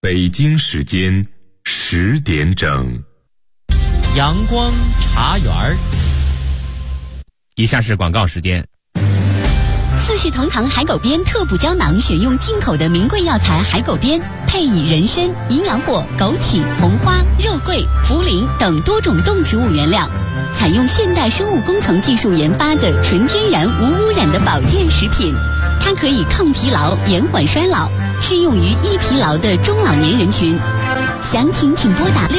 北京时间10点整， 阳光茶园儿。 以下是广告时间。 四世同堂海狗鞭特补胶囊，选用进口的名贵药材海狗鞭，配以人参、营养果、枸杞、红花、肉桂、茯苓等多种动植物原料，采用现代生物工程技术研发的纯天然无污染的保健食品。它可以抗疲劳、延缓衰老，适用于易疲劳的中老年人群。详情请拨打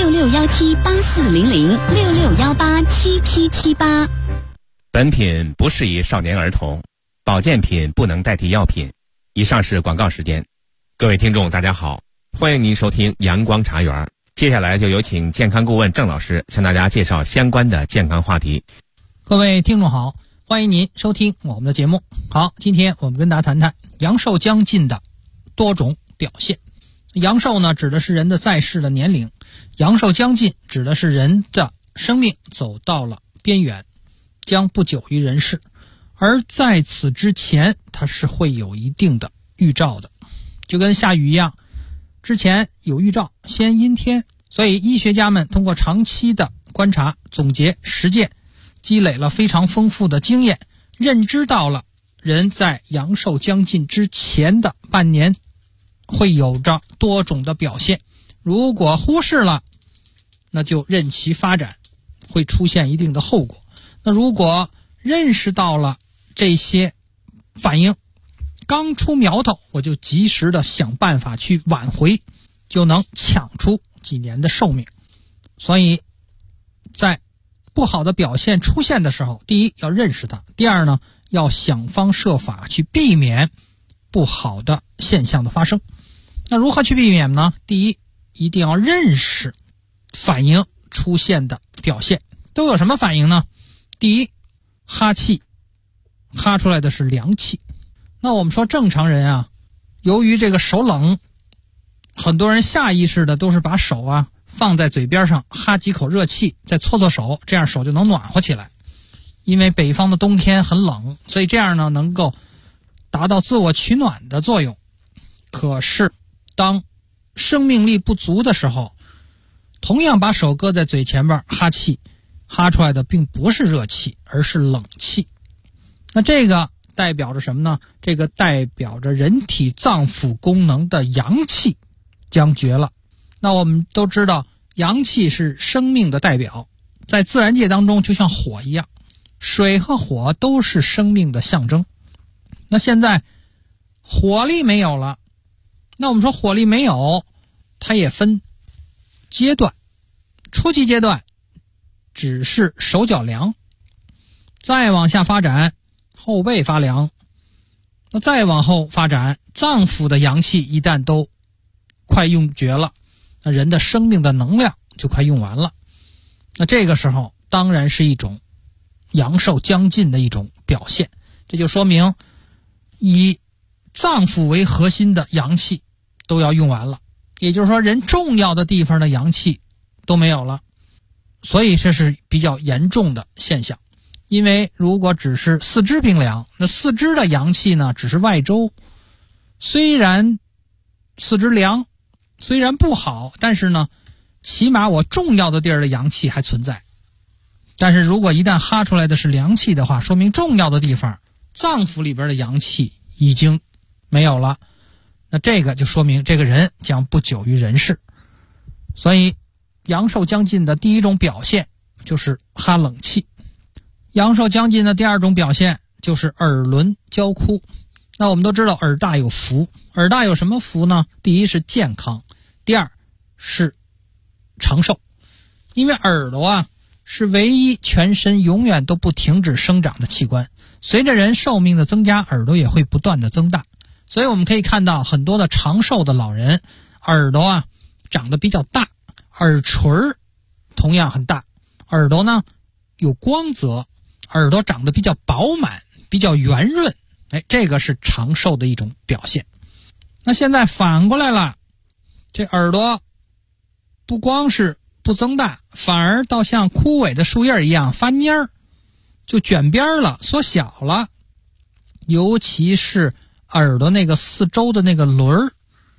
6617840066187778。 本品不适宜少年儿童，保健品不能代替药品。以上是广告时间。各位听众大家好，欢迎您收听阳光茶园。接下来就有请健康顾问郑老师向大家介绍相关的健康话题。 各位听众好，欢迎您收听我们的节目。好，今天我们跟大家谈谈阳寿将近的多种表现。阳寿呢，指的是人的在世的年龄；阳寿将近指的是人的生命走到了边缘，将不久于人世。而在此之前，它是会有一定的预兆的，就跟下雨一样，之前有预兆，先阴天。所以医学家们通过长期的观察、总结、实践，积累了非常丰富的经验，认知到了人在阳寿将近之前的半年会有着多种的表现，如果忽视了，那就任其发展，会出现一定的后果。那如果认识到了这些反应，刚出苗头，我就及时的想办法去挽回，就能抢出几年的寿命。所以在不好的表现出现的时候，第一要认识它，第二呢，要想方设法去避免不好的现象的发生。那如何去避免呢？第一，一定要认识反应出现的表现都有什么反应呢？第一，哈气，哈出来的是凉气。那我们说正常人啊，由于这个手冷，很多人下意识的都是把手啊放在嘴边上，哈几口热气，再搓搓手，这样手就能暖和起来。因为北方的冬天很冷，所以这样呢能够达到自我取暖的作用。可是当生命力不足的时候，同样把手搁在嘴前边哈气，哈出来的并不是热气，而是冷气。那这个代表着什么呢？这个代表着人体脏腑功能的阳气将绝了。那我们都知道，阳气是生命的代表，在自然界当中就像火一样，水和火都是生命的象征。那现在火力没有了，那我们说火力没有，它也分阶段。初期阶段只是手脚凉，再往下发展后背发凉，那再往后发展脏腑的阳气一旦都快用绝了，那人的生命的能量就快用完了。那这个时候当然是一种阳寿将近的一种表现。这就说明以脏腑为核心的阳气都要用完了，也就是说人重要的地方的阳气都没有了。所以这是比较严重的现象。因为如果只是四肢冰凉，那四肢的阳气呢只是外周，虽然四肢凉，虽然不好，但是呢起码我重要的地儿的阳气还存在。但是如果一旦哈出来的是凉气的话，说明重要的地方脏腑里边的阳气已经没有了，那这个就说明这个人将不久于人世。所以阳寿将近的第一种表现就是哈冷气。阳寿将近的第二种表现就是耳轮焦枯。那我们都知道耳大有福，耳大有什么福呢？第一是健康，第二是长寿。因为耳朵啊是唯一全身永远都不停止生长的器官，随着人寿命的增加，耳朵也会不断的增大。所以我们可以看到很多的长寿的老人耳朵啊长得比较大，耳垂同样很大，耳朵呢有光泽，耳朵长得比较饱满，比较圆润，这个是长寿的一种表现。那现在反过来了，这耳朵不光是不增大，反而倒像枯萎的树叶一样发蔫儿，就卷边了，缩小了。尤其是耳朵那个四周的那个轮儿，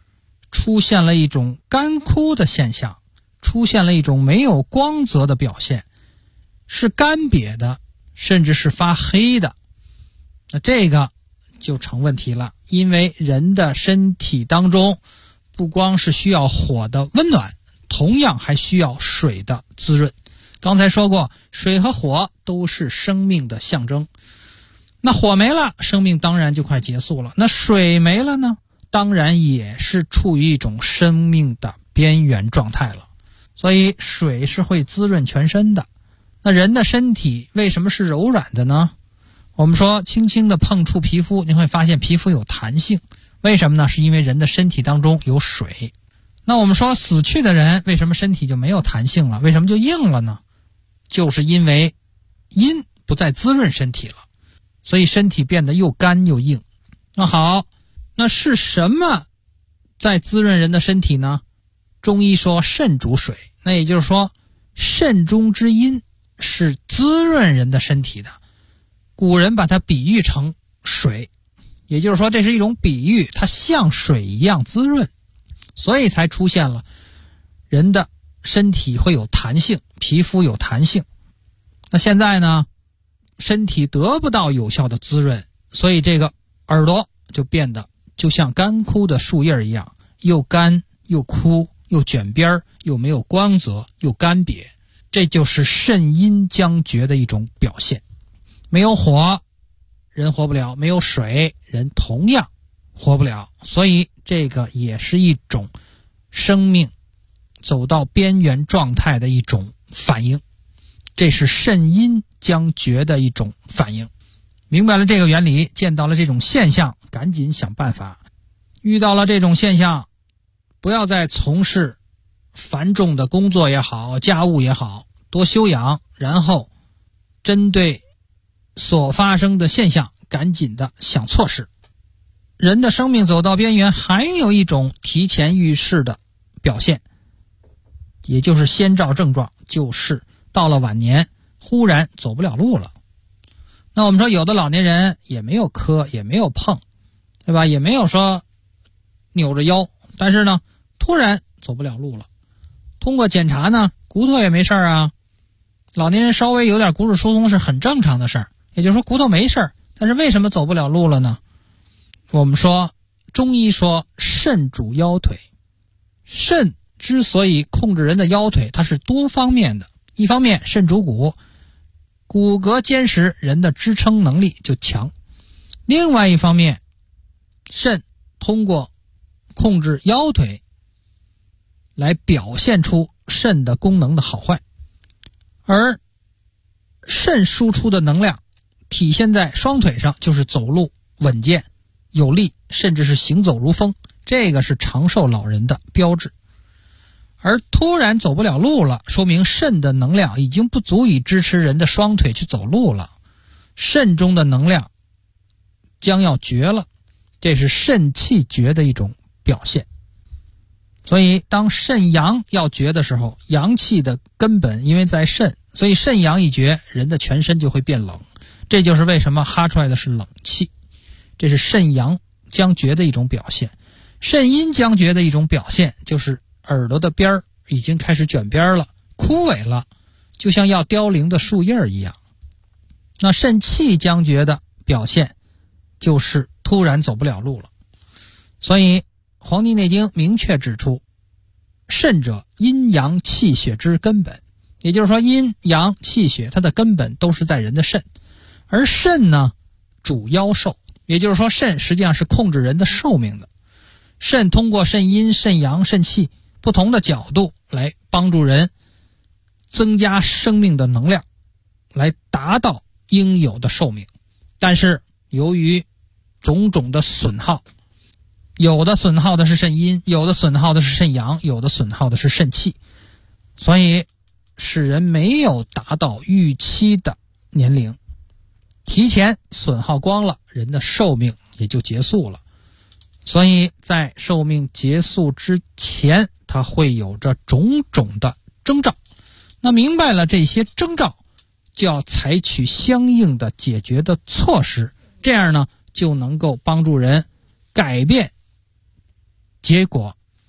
出现了一种干枯的现象，出现了一种没有光泽的表现，是干瘪的，甚至是发黑的。那这个就成问题了，因为人的身体当中不光是需要火的温暖，同样还需要水的滋润。刚才说过，水和火都是生命的象征。那火没了，生命当然就快结束了。那水没了呢，当然也是处于一种生命的边缘状态了。所以水是会滋润全身的。那人的身体为什么是柔软的呢？我们说轻轻的碰触皮肤，你会发现皮肤有弹性。为什么呢？是因为人的身体当中有水。那我们说死去的人为什么身体就没有弹性了？为什么就硬了呢？就是因为阴不再滋润身体了，所以身体变得又干又硬。那好，那是什么在滋润人的身体呢？中医说肾主水，那也就是说肾中之阴是滋润人的身体的。古人把它比喻成水，也就是说这是一种比喻，它像水一样滋润，所以才出现了人的身体会有弹性，皮肤有弹性。那现在呢，身体得不到有效的滋润，所以这个耳朵就变得就像干枯的树叶一样，又干又枯又卷边又没有光泽又干瘪。这就是肾阴将绝的一种表现。没有火人活不了，没有水人同样活不了，所以这个也是一种生命走到边缘状态的一种反应，这是肾阴将绝的一种反应。明白了这个原理，见到了这种现象，赶紧想办法。遇到了这种现象，不要再从事繁重的工作也好，家务也好，多休养，然后针对所发生的现象赶紧的想措施。人的生命走到边缘还有一种提前预示的表现，也就是先兆症状，就是到了晚年忽然走不了路了。那我们说有的老年人也没有磕也没有碰，对吧？也没有说扭着腰，但是呢突然走不了路了。通过检查呢，骨头也没事啊，老年人稍微有点骨质疏松是很正常的事儿，也就是说骨头没事，但是为什么走不了路了呢？我们说中医说肾主腰腿，肾之所以控制人的腰腿，它是多方面的。一方面肾主骨，骨骼坚实，人的支撑能力就强。另外一方面，肾通过控制腰腿来表现出肾的功能的好坏，而肾输出的能量体现在双腿上，就是走路稳健有力，甚至是行走如风，这个是长寿老人的标志。而突然走不了路了，说明肾的能量已经不足以支持人的双腿去走路了，肾中的能量将要绝了，这是肾气绝的一种表现。所以当肾阳要绝的时候，阳气的根本因为在肾，所以肾阳一绝，人的全身就会变冷，这就是为什么哈出来的是冷气，这是肾阳将绝的一种表现。肾阴将绝的一种表现就是耳朵的边儿已经开始卷边了，枯萎了，就像要凋零的树叶一样。那肾气将绝的表现就是突然走不了路了。所以《黄帝内经》明确指出，肾者阴阳气血之根本，也就是说阴阳气血它的根本都是在人的肾。而肾呢主腰寿，也就是说肾实际上是控制人的寿命的。肾通过肾阴肾阳肾气不同的角度来帮助人增加生命的能量，来达到应有的寿命。但是由于种种的损耗，有的损耗的是肾阴，有的损耗的是肾阳，有的损耗的是肾气，所以使人没有达到预期的年龄，提前损耗光了，人的寿命也就结束了。所以在寿命结束之前，它会有着种种的征兆。那明白了这些征兆，就要采取相应的解决的措施，这样呢就能够帮助人改变结果，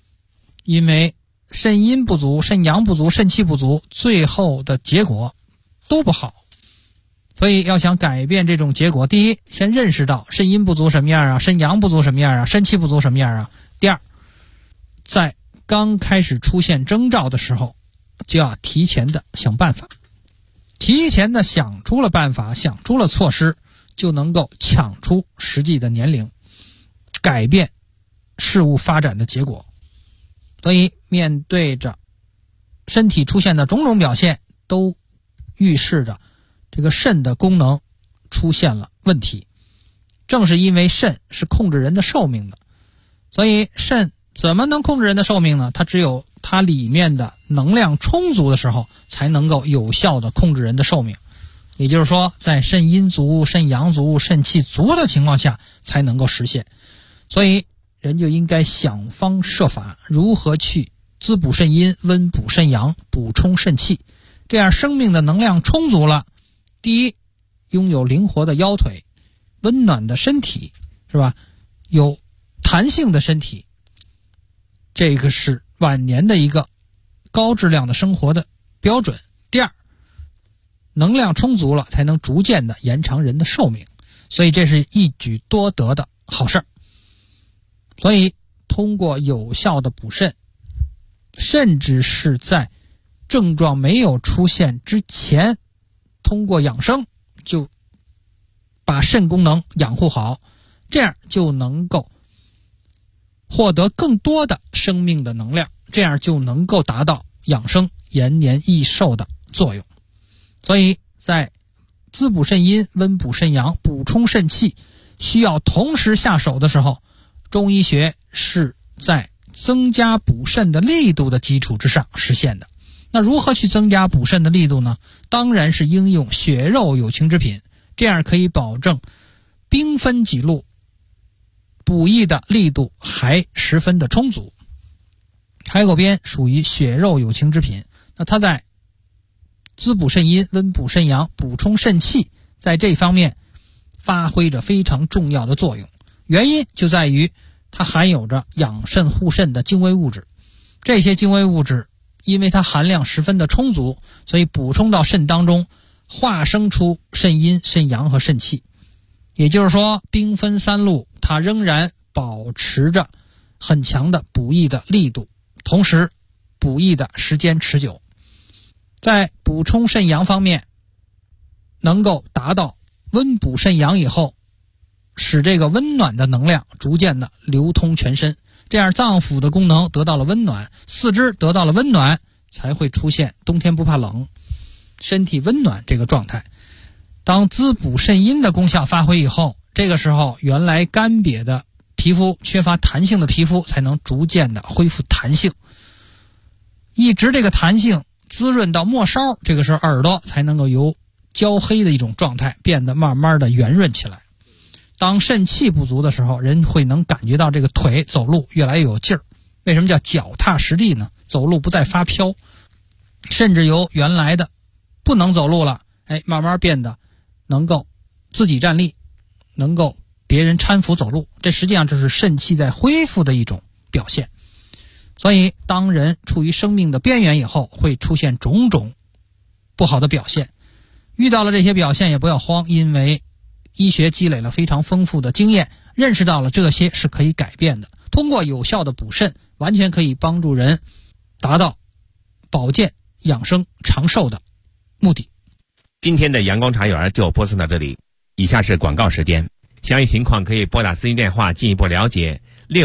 因为肾阴不足、肾阳不足、肾气不足，最后的结果都不好。所以要想改变这种结果，第一，先认识到肾阴不足什么样啊，肾阳不足什么样啊，肾气不足什么样啊。第二，在刚开始出现征兆的时候，就要提前的想办法，提前的想出了办法，想出了措施，就能够抢出实际的年龄，改变事物发展的结果。所以面对着身体出现的种种表现，都预示着这个肾的功能出现了问题。正是因为肾是控制人的寿命的，所以肾怎么能控制人的寿命呢？它只有它里面的能量充足的时候，才能够有效的控制人的寿命。也就是说，在肾阴足、肾阳足、肾气足的情况下才能够实现。所以人就应该想方设法，如何去滋补肾阴、温补肾阳、补充肾气，这样生命的能量充足了。第一，拥有灵活的腰腿，温暖的身体，是吧？有弹性的身体，这个是晚年的一个高质量的生活的标准。第二，能量充足了，才能逐渐的延长人的寿命，所以这是一举多得的好事儿。所以通过有效的补肾，甚至是在症状没有出现之前，通过养生就把肾功能养护好，这样就能够获得更多的生命的能量，这样就能够达到养生延年益寿的作用。所以在滋补肾阴、温补肾阳、补充肾气需要同时下手的时候，中医学是在增加补肾的力度的基础之上实现的。那如何去增加补肾的力度呢？当然是应用血肉有情之品，这样可以保证兵分几路，补益的力度还十分的充足。海狗鞭属于血肉有情之品，那它在滋补肾阴、温补肾阳、补充肾气，在这方面发挥着非常重要的作用。原因就在于它含有着养肾护肾的精微物质，这些精微物质因为它含量十分的充足，所以补充到肾当中，化生出肾阴、肾阳和肾气。也就是说，兵分三路，它仍然保持着很强的补益的力度，同时补益的时间持久。在补充肾阳方面，能够达到温补肾阳以后，使这个温暖的能量逐渐的流通全身，这样脏腑的功能得到了温暖，四肢得到了温暖，才会出现冬天不怕冷，身体温暖这个状态。当滋补肾阴的功效发挥以后，这个时候原来干瘪的皮肤、缺乏弹性的皮肤才能逐渐的恢复弹性，一直这个弹性滋润到末梢，这个时候耳朵才能够由焦黑的一种状态变得慢慢的圆润起来。当肾气不足的时候，人会能感觉到这个腿走路越来越有劲儿。为什么叫脚踏实地呢？走路不再发飘，甚至由原来的不能走路了，慢慢变得能够自己站立，能够别人搀扶走路，这实际上就是肾气在恢复的一种表现。所以当人处于生命的边缘以后，会出现种种不好的表现。遇到了这些表现也不要慌，因为医学积累了非常丰富的经验，认识到了这些是可以改变的。通过有效的补肾，完全可以帮助人达到保健、养生、长寿的目的。 今天的阳光茶园就播送到这里，以下是广告时间。详细情况可以拨打咨询电话进一步了解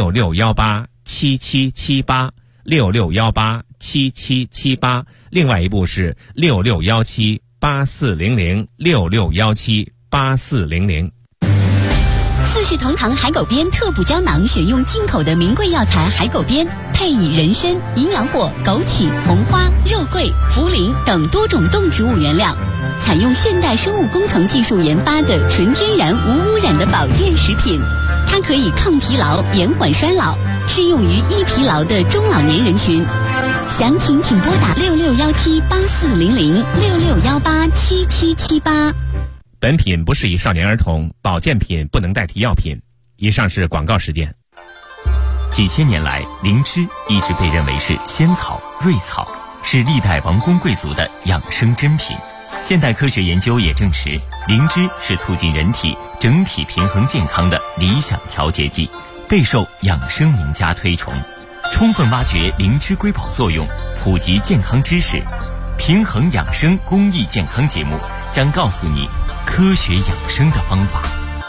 ，66187778，66187778，另外一部是66178400，66178400。 四世同堂海狗鞭特补胶囊选用进口的名贵药材海狗鞭，配以人参、营养果、枸杞、红花、肉桂、茯苓等多种动植物原料，采用现代生物工程技术研发的纯天然无污染的保健食品。它可以抗疲劳、延缓衰老，适用于易疲劳的中老年人群。详情请拨打66178400，66187778。 本品不适宜少年儿童，保健品不能代替药品。以上是广告时间。 几千年来，灵芝一直被认为是仙草、瑞草，是历代王公贵族的养生珍品。现代科学研究也证实，灵芝是促进人体整体平衡健康的理想调节剂，备受养生名家推崇。充分挖掘灵芝瑰宝作用，普及健康知识，平衡养生公益健康节目将告诉你科学养生的方法。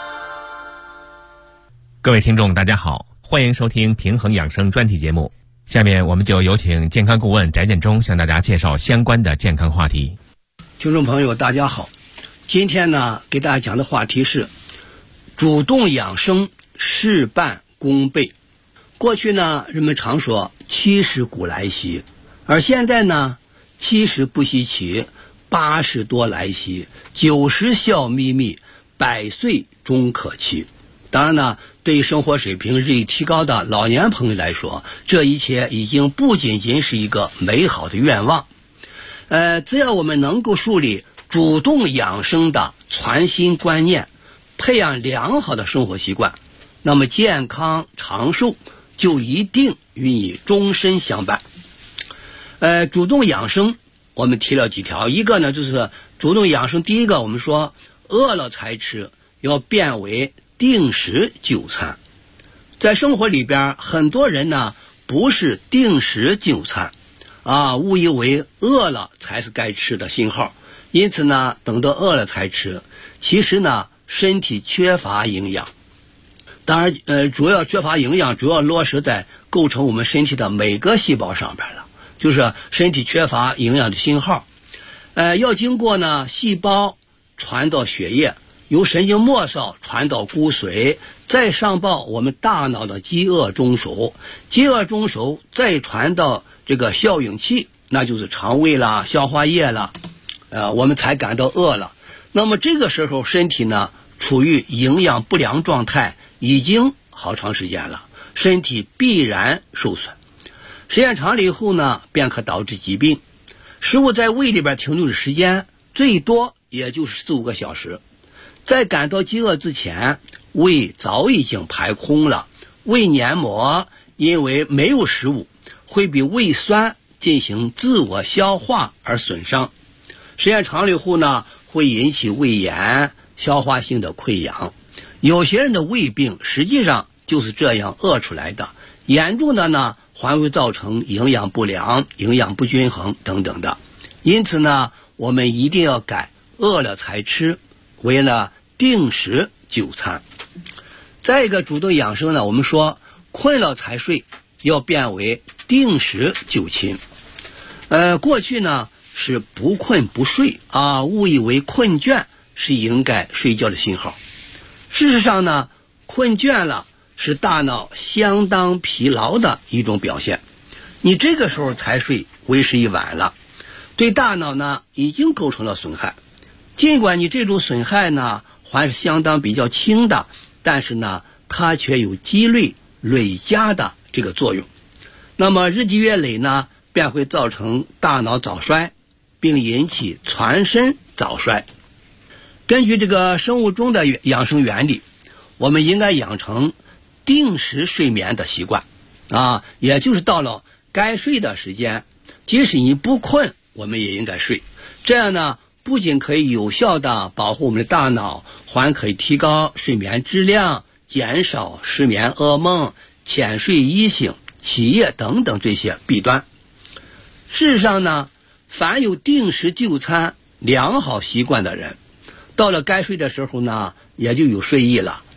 各位听众大家好，欢迎收听平衡养生专题节目。下面我们就有请健康顾问翟建中向大家介绍相关的健康话题。 听众朋友大家好，今天呢给大家讲的话题是主动养生事半功倍。过去呢人们常说70古来稀，而现在呢70不稀奇，80多来稀，90笑眯眯，100岁终可期。当然呢，对生活水平日益提高的老年朋友来说，这一切已经不仅仅是一个美好的愿望。只要我们能够树立主动养生的全新观念，培养良好的生活习惯，那么健康长寿就一定与你终身相伴。主动养生我们提了几条，一个呢就是主动养生，第一个我们说饿了才吃，要变为定时就餐。在生活里边，很多人呢不是定时就餐误以为饿了才是该吃的信号，因此呢等到饿了才吃，其实呢身体缺乏营养。当然主要缺乏营养主要落实在构成我们身体的每个细胞上边了，就是身体缺乏营养的信号。要经过呢细胞传到血液，由神经末梢传到骨髓，再上报我们大脑的饥饿中枢，饥饿中枢再传到这个效应器，那就是肠胃啦、消化液啦，我们才感到饿了。那么这个时候身体呢处于营养不良状态，已经好长时间了，身体必然受损。时间长了以后呢，便可导致疾病。食物在胃里边停留的时间最多也就是4-5个小时，在感到饥饿之前，胃早已经排空了，胃黏膜因为没有食物，会比胃酸进行自我消化而损伤。时间长了以后呢，会引起胃炎、消化性的溃疡。有些人的胃病实际上就是这样饿出来的，严重的呢还会造成营养不良、营养不均衡等等的。因此呢，我们一定要改饿了才吃，为了定时就餐。再一个主动养生呢，我们说困了才睡，要变为定时就寝。过去呢是不困不睡误以为困倦是应该睡觉的信号。事实上呢，困倦了是大脑相当疲劳的一种表现。你这个时候才睡，为时已晚了，对大脑呢已经构成了损害。尽管你这种损害呢还是相当比较轻的，但是呢它却有积累加的这个作用。那么日积月累呢，便会造成大脑早衰，并引起全身早衰。根据这个生物钟的养生原理，我们应该养成定时睡眠的习惯也就是到了该睡的时间，即使你不困，我们也应该睡。这样呢不仅可以有效的保护我们的大脑，还可以提高睡眠质量，减少失眠噩梦、浅睡易醒、起夜等等这些弊端。事实上呢，凡有定时就餐良好习惯的人，到了该睡的时候呢也就有睡意了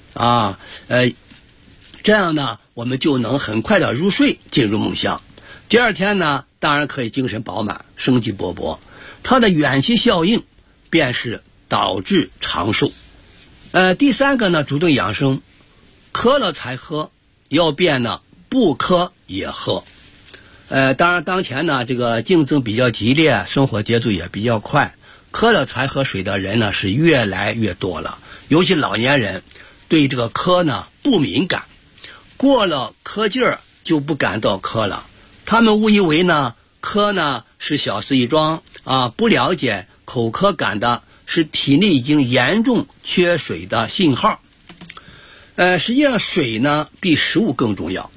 这样呢我们就能很快的入睡，进入梦乡。第二天呢当然可以精神饱满、生机勃勃。它的远期效应便是导致长寿。第三个呢，主动养生，渴了才喝，要变呢不渴也喝。当然当前呢这个竞争比较激烈，生活节奏也比较快，渴了才喝水的人呢是越来越多了。尤其老年人对这个渴呢不敏感，过了渴劲儿就不感到渴了。他们误以为呢渴呢是小事一桩不了解口渴感的是体内已经严重缺水的信号。实际上水呢比食物更重要。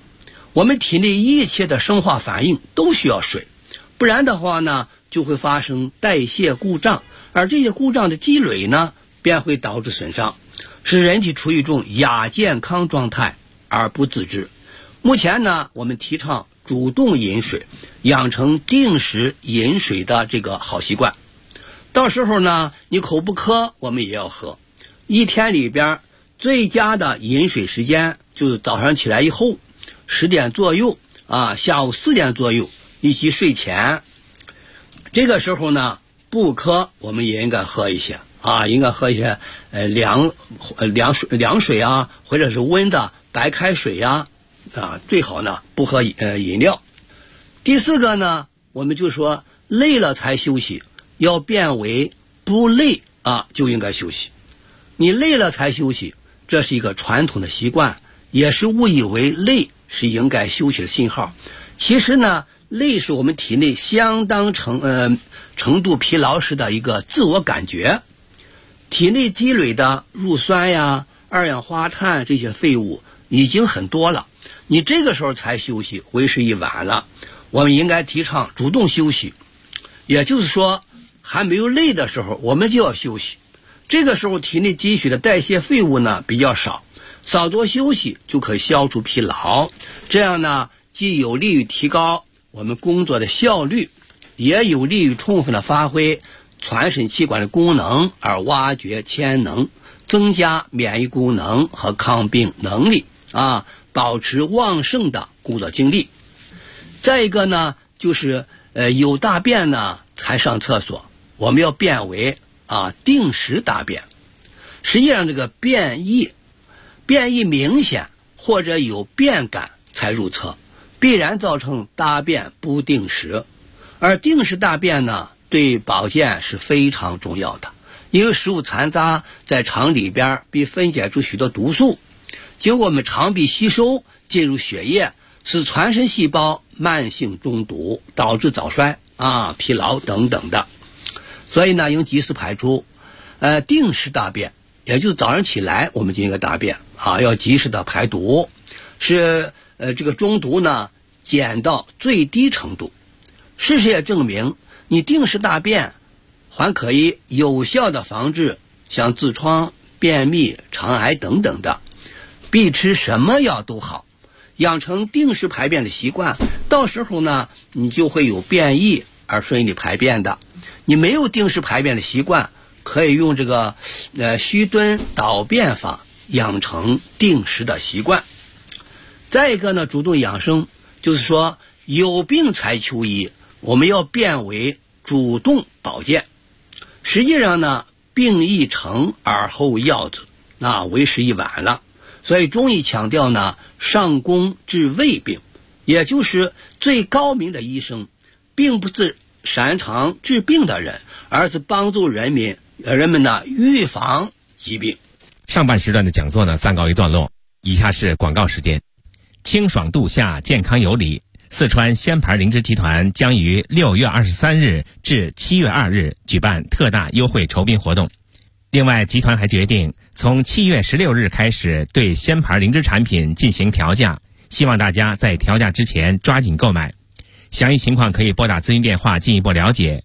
我们体内一切的生化反应都需要水，不然的话呢，就会发生代谢故障，而这些故障的积累呢，便会导致损伤，使人体处于一种亚健康状态而不自知。目前呢，我们提倡主动饮水，养成定时饮水的这个好习惯。到时候呢，你口不渴，我们也要喝。一天里边最佳的饮水时间就是早上起来以后10点左右下午4点左右，以及睡前。这个时候呢，不渴我们也应该喝一些应该喝一些凉水或者是温的白开水最好呢不喝饮料。第4个呢，我们就说累了才休息，要变为不累就应该休息。你累了才休息，这是一个传统的习惯，也是误以为累是应该休息的信号。其实呢，累是我们体内相当程度疲劳时的一个自我感觉，体内积累的乳酸二氧化碳这些废物已经很多了，你这个时候才休息，为时已晚了。我们应该提倡主动休息，也就是说还没有累的时候我们就要休息。这个时候体内积蓄的代谢废物呢比较少，稍作休息就可以消除疲劳，这样呢既有利于提高我们工作的效率，也有利于充分的发挥全身器官的功能，而挖掘潜能，增加免疫功能和抗病能力保持旺盛的工作精力。再一个呢，就是有大便呢才上厕所，我们要变为定时大便。实际上这个便意明显或者有便感才入厕，必然造成大便不定时。而定时大便呢，对保健是非常重要的，因为食物残渣在肠里边被分解出许多毒素，经过我们肠壁吸收进入血液，使全身细胞慢性中毒，导致早衰疲劳等等的。所以呢，应及时排出定时大便，也就是早上起来我们就应该大便要及时的排毒，使这个中毒呢减到最低程度。事实也证明，你定时大便还可以有效的防治像痔疮、便秘、肠癌等等的。比吃什么药都好，养成定时排便的习惯，到时候呢你就会有便意而顺利排便的。你没有定时排便的习惯，可以用这个虚蹲导便法养成定时的习惯。再一个呢，主动养生就是说有病才求医，我们要变为主动保健。实际上呢，病已成而后药之，那为时已晚了。所以中医强调呢，上工治未病，也就是最高明的医生并不是擅长治病的人，而是帮助人们呢预防疾病。 上半时段的讲座呢暂告一段落，以下是广告时间。清爽度夏，健康有理。四川鲜牌灵芝集团将于6月23日至7月2日举办特大优惠酬宾活动。另外，集团还决定从7月16日开始对鲜牌灵芝产品进行调价，希望大家在调价之前抓紧购买。详细情况可以拨打咨询电话进一步了解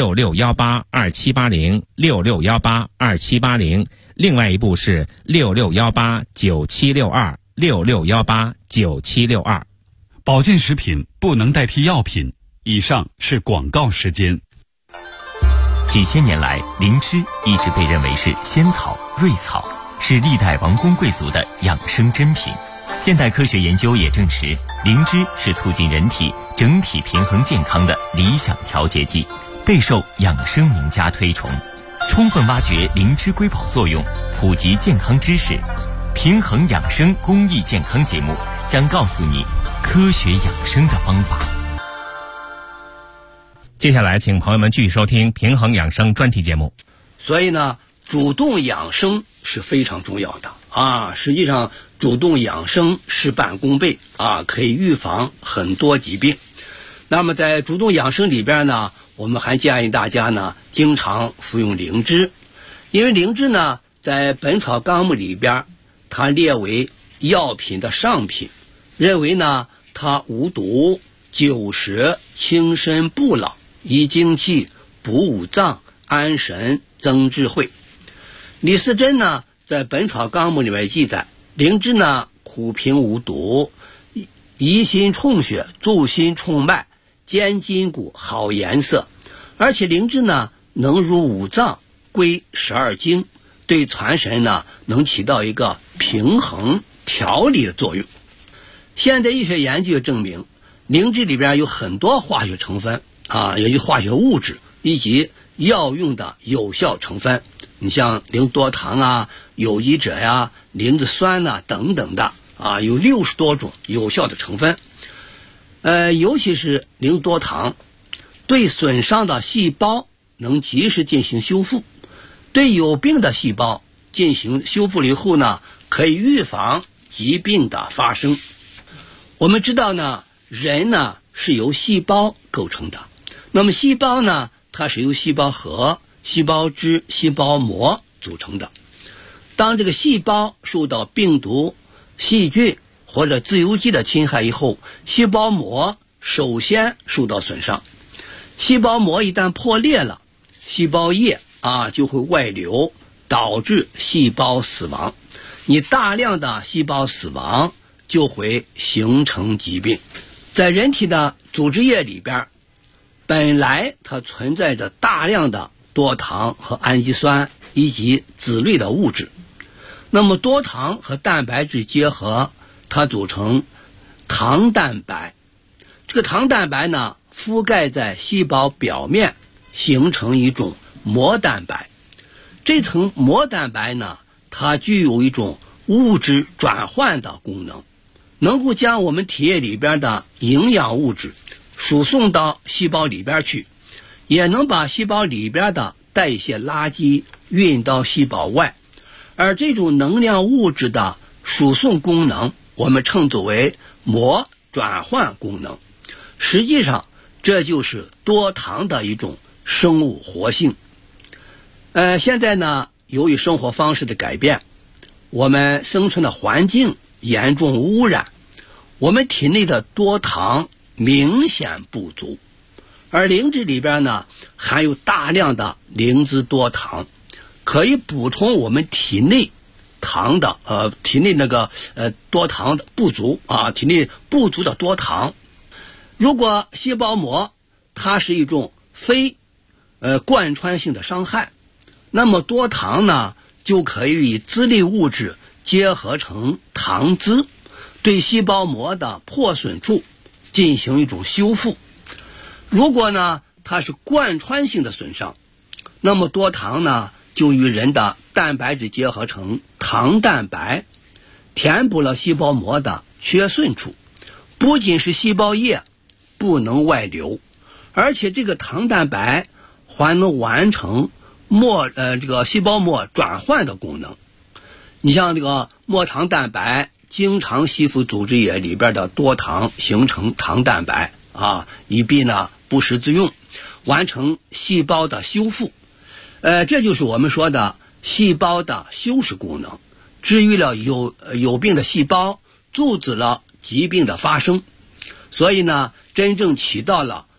，66182780，66182780，另外一部是66189762，66189762。 保健食品不能代替药品。以上是广告时间。 几千年来，灵芝一直被认为是仙草、瑞草，是历代王公贵族的养生珍品。现代科学研究也证实，灵芝是促进人体整体平衡健康的理想调节剂，备受养生名家推崇。充分挖掘灵芝瑰宝作用，普及健康知识，平衡养生公益健康节目将告诉你科学养生的方法。 接下来请朋友们继续收听平衡养生专题节目。 所以呢，主动养生是非常重要的实际上主动养生事半功倍可以预防很多疾病。那么在主动养生里边呢，我们还建议大家呢经常服用灵芝，因为灵芝呢在本草纲目里边它列为药品的上品，认为呢它无毒、久食、轻身不老、益精气、补五脏、安神、增智慧。李时珍呢在《本草纲目》里面记载，灵芝呢苦平无毒，益心充血，助心充脉，坚筋骨，好颜色。而且灵芝呢能入五脏，归12经，对传神呢能起到一个平衡调理的作用。现代医学研究证明，灵芝里边有很多化学成分也就化学物质以及药用的有效成分。你像灵多糖有机酯呀、灵芝酸等等的有60多种有效的成分。尤其是灵多糖对损伤的细胞能及时进行修复，对有病的细胞进行修复了以后呢，可以预防疾病的发生。我们知道呢，人呢是由细胞构成的，那么细胞呢它是由细胞核、细胞质、细胞膜组成的。当这个细胞受到病毒、细菌或者自由基的侵害以后，细胞膜首先受到损伤。细胞膜一旦破裂了，细胞液就会外流，导致细胞死亡。你大量的细胞死亡就会形成疾病。在人体的组织液里边，本来它存在着大量的多糖和氨基酸以及脂类的物质。那么多糖和蛋白质结合，它组成糖蛋白。这个糖蛋白呢覆盖在细胞表面，形成一种膜蛋白。这层膜蛋白呢，它具有一种物质转换的功能，能够将我们体液里边的营养物质输送到细胞里边去，也能把细胞里边的代谢垃圾运到细胞外。而这种能量物质的输送功能，我们称作为膜转换功能。实际上这就是多糖的一种生物活性。现在呢，由于生活方式的改变，我们生存的环境严重污染，我们体内的多糖明显不足。而灵芝里边呢含有大量的灵芝多糖，可以补充我们体内糖的体内多糖的不足体内不足的多糖。如果细胞膜它是一种非贯穿性的伤害，那么多糖呢就可以与脂类物质结合成糖脂，对细胞膜的破损处进行一种修复。如果呢它是贯穿性的损伤，那么多糖呢就与人的蛋白质结合成糖蛋白，填补了细胞膜的缺损处。不仅是细胞液不能外流，而且这个糖蛋白还能完成这个细胞膜转换的功能。你像这个末糖蛋白经常吸附组织液里边的多糖，形成糖蛋白以避呢不时之用，完成细胞的修复。这就是我们说的细胞的修饰功能，治愈了有病的细胞，阻止了疾病的发生。所以呢，真正起到了